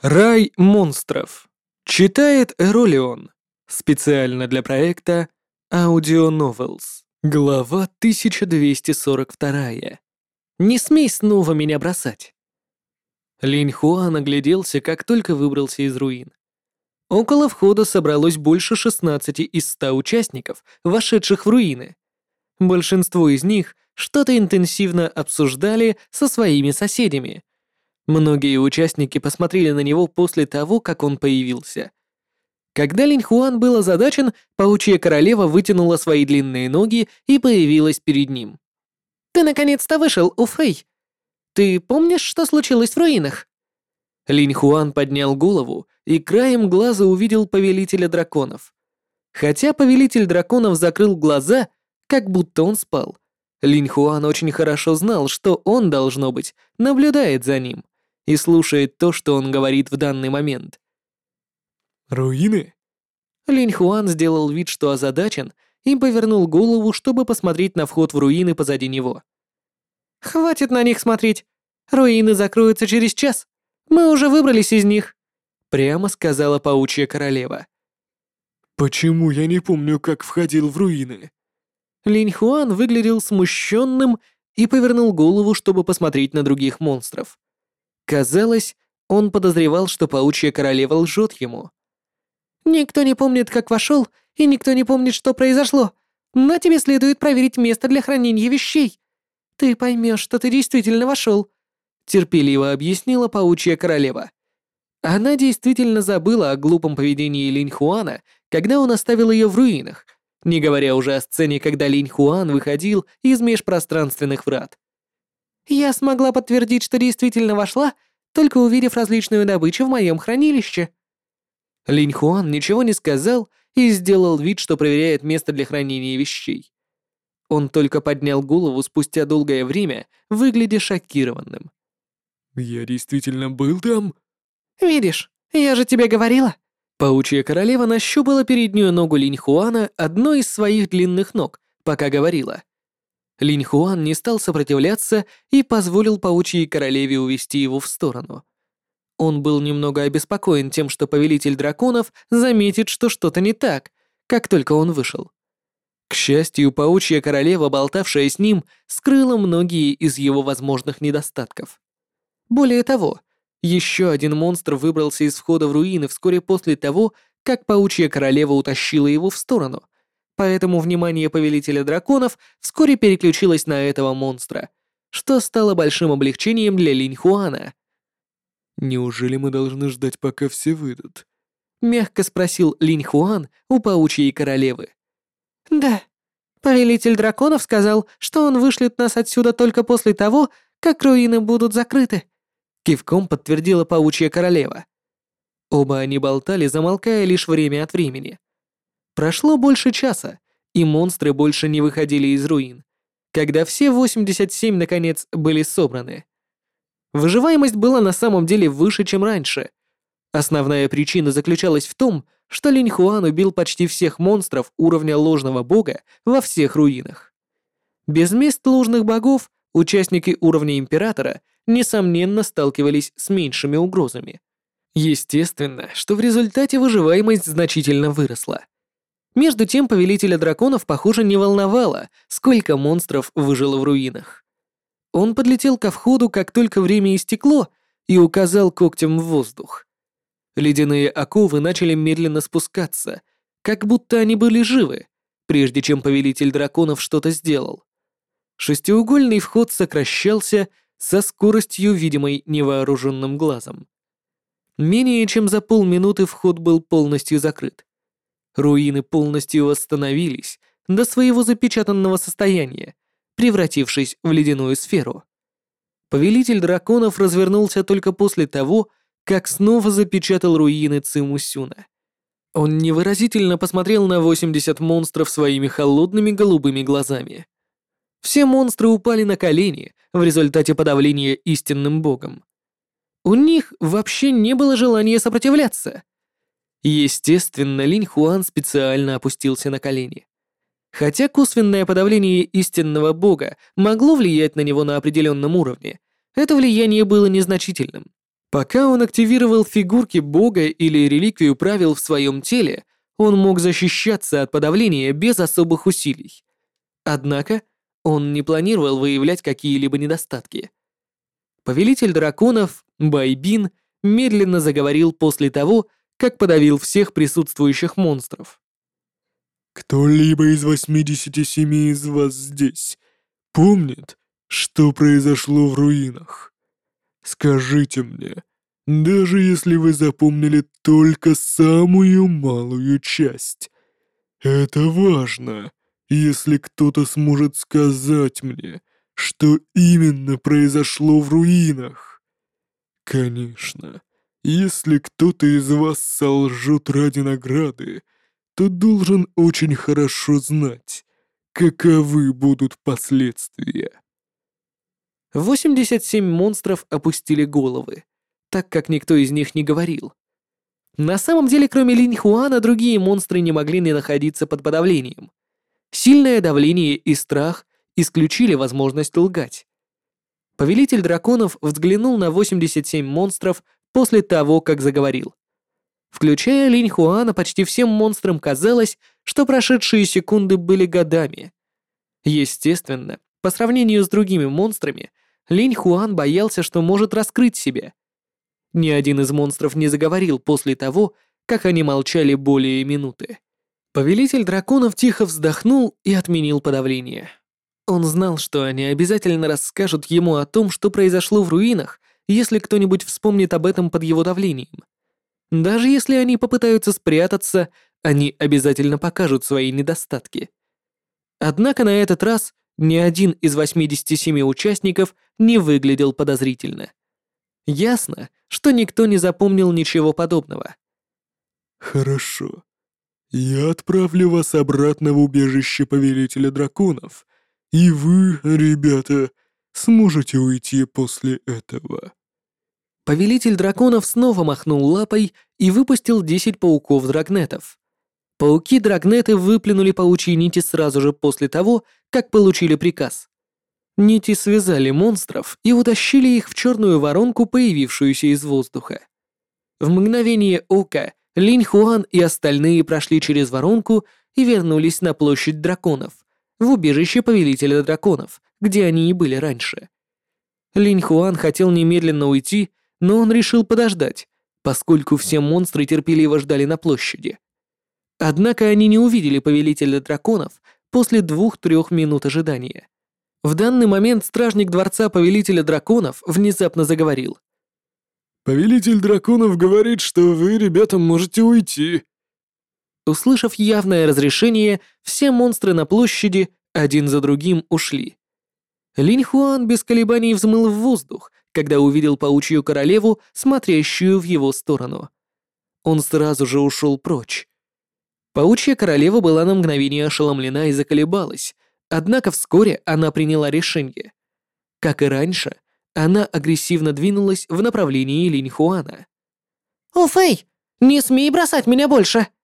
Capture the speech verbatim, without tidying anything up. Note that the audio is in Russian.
Рай монстров. Читает Эролион. Специально для проекта Audio Novels. Глава тысяча двести сорок два. Не смей снова меня бросать. Линь Хуан огляделся, как только выбрался из руин. Около входа собралось больше шестнадцати из ста участников, вошедших в руины. Большинство из них что-то интенсивно обсуждали со своими соседями. Многие участники посмотрели на него после того, как он появился. Когда Линь Хуан был озадачен, паучья королева вытянула свои длинные ноги и появилась перед ним. «Ты наконец-то вышел, Уфэй! Ты помнишь, что случилось в руинах?» Линь Хуан поднял голову и краем глаза увидел повелителя драконов. Хотя повелитель драконов закрыл глаза, как будто он спал, Линь Хуан очень хорошо знал, что он, должно быть, наблюдает за ним и слушает то, что он говорит в данный момент. «Руины?» Линь Хуан сделал вид, что озадачен, и повернул голову, чтобы посмотреть на вход в руины позади него. «Хватит на них смотреть. Руины закроются через час. Мы уже выбрались из них», — прямо сказала паучья королева. «Почему я не помню, как входил в руины?» Линь Хуан выглядел смущенным и повернул голову, чтобы посмотреть на других монстров. Казалось, он подозревал, что паучья королева лжет ему. «Никто не помнит, как вошел, и никто не помнит, что произошло. Но тебе следует проверить место для хранения вещей. Ты поймешь, что ты действительно вошел», — терпеливо объяснила паучья королева. Она действительно забыла о глупом поведении Линь Хуана, когда он оставил ее в руинах, не говоря уже о сцене, когда Линь Хуан выходил из межпространственных врат. «Я смогла подтвердить, что действительно вошла, только увидев различную добычу в моем хранилище». Линь Хуан ничего не сказал и сделал вид, что проверяет место для хранения вещей. Он только поднял голову спустя долгое время, выглядя шокированным. «Я действительно был там?» «Видишь, я же тебе говорила». Паучья королева нащупала переднюю ногу Линь Хуана одной из своих длинных ног, пока говорила. Линь Хуан не стал сопротивляться и позволил паучьей королеве увести его в сторону. Он был немного обеспокоен тем, что повелитель драконов заметит, что что-то не так, как только он вышел. К счастью, паучья королева, болтавшая с ним, скрыла многие из его возможных недостатков. Более того, еще один монстр выбрался из входа в руины вскоре после того, как паучья королева утащила его в сторону, поэтому внимание повелителя драконов вскоре переключилось на этого монстра, что стало большим облегчением для Линь Хуана. «Неужели мы должны ждать, пока все выйдут?» — мягко спросил Линь Хуан у паучьей королевы. «Да. Повелитель драконов сказал, что он вышлет нас отсюда только после того, как руины будут закрыты», — кивком подтвердила паучья королева. Оба они болтали, замолкая лишь время от времени. Прошло больше часа, и монстры больше не выходили из руин, когда все восемьдесят семь наконец были собраны. Выживаемость была на самом деле выше, чем раньше. Основная причина заключалась в том, что Линь Хуан убил почти всех монстров уровня ложного бога во всех руинах. Без мест ложных богов участники уровня императора, несомненно, сталкивались с меньшими угрозами. Естественно, что в результате выживаемость значительно выросла. Между тем, повелителя драконов, похоже, не волновало, сколько монстров выжило в руинах. Он подлетел ко входу, как только время истекло, и указал когтем в воздух. Ледяные оковы начали медленно спускаться, как будто они были живы, прежде чем повелитель драконов что-то сделал. Шестиугольный вход сокращался со скоростью, видимой невооруженным глазом. Менее чем за полминуты вход был полностью закрыт. Руины полностью восстановились до своего запечатанного состояния, превратившись в ледяную сферу. Повелитель драконов развернулся только после того, как снова запечатал руины Цимусюна. Он невыразительно посмотрел на восемьдесят монстров своими холодными голубыми глазами. Все монстры упали на колени в результате подавления истинным богом. У них вообще не было желания сопротивляться. Естественно, Линь Хуан специально опустился на колени. Хотя косвенное подавление истинного бога могло влиять на него на определенном уровне, это влияние было незначительным. Пока он активировал фигурки бога или реликвию правил в своем теле, он мог защищаться от подавления без особых усилий. Однако он не планировал выявлять какие-либо недостатки. Повелитель драконов, Байбин, медленно заговорил после того, как подавил всех присутствующих монстров. «Кто-либо из восьмидесяти семи из вас здесь помнит, что произошло в руинах? Скажите мне, даже если вы запомнили только самую малую часть. Это важно, если кто-то сможет сказать мне, что именно произошло в руинах. Конечно, если кто-то из вас солжет ради награды, то должен очень хорошо знать, каковы будут последствия». восемьдесят семь монстров опустили головы, так как никто из них не говорил. На самом деле, кроме Линь Хуана, другие монстры не могли не находиться под подавлением. Сильное давление и страх исключили возможность лгать. Повелитель драконов взглянул на восемьдесят семь монстров после того, как заговорил. Включая Линь Хуана, почти всем монстрам казалось, что прошедшие секунды были годами. Естественно, по сравнению с другими монстрами, Линь Хуан боялся, что может раскрыть себя. Ни один из монстров не заговорил после того, как они молчали более минуты. Повелитель драконов тихо вздохнул и отменил подавление. Он знал, что они обязательно расскажут ему о том, что произошло в руинах, если кто-нибудь вспомнит об этом под его давлением. Даже если они попытаются спрятаться, они обязательно покажут свои недостатки. Однако на этот раз ни один из восьмидесяти семи участников не выглядел подозрительно. Ясно, что никто не запомнил ничего подобного. «Хорошо. Я отправлю вас обратно в убежище Повелителя Драконов, и вы, ребята, сможете уйти после этого». Повелитель драконов снова махнул лапой и выпустил десять пауков-драгнетов. Пауки-драгнеты выплюнули паучьи нити сразу же после того, как получили приказ. Нити связали монстров и утащили их в черную воронку, появившуюся из воздуха. В мгновение ока Линь Хуан и остальные прошли через воронку и вернулись на площадь драконов, в убежище Повелителя драконов, где они и были раньше. Линь Хуан хотел немедленно уйти, но он решил подождать, поскольку все монстры терпеливо ждали на площади. Однако они не увидели Повелителя драконов после двух-трех минут ожидания. В данный момент стражник дворца Повелителя драконов внезапно заговорил. «Повелитель Драконов говорит, что вы, ребята, можете уйти». Услышав явное разрешение, все монстры на площади один за другим ушли. Линь Хуан без колебаний взмыл в воздух, когда увидел паучью королеву, смотрящую в его сторону. Он сразу же ушел прочь. Паучья королева была на мгновение ошеломлена и заколебалась, однако вскоре она приняла решение. Как и раньше, она агрессивно двинулась в направлении Линь Хуана. «О, Фэй, не смей бросать меня больше!»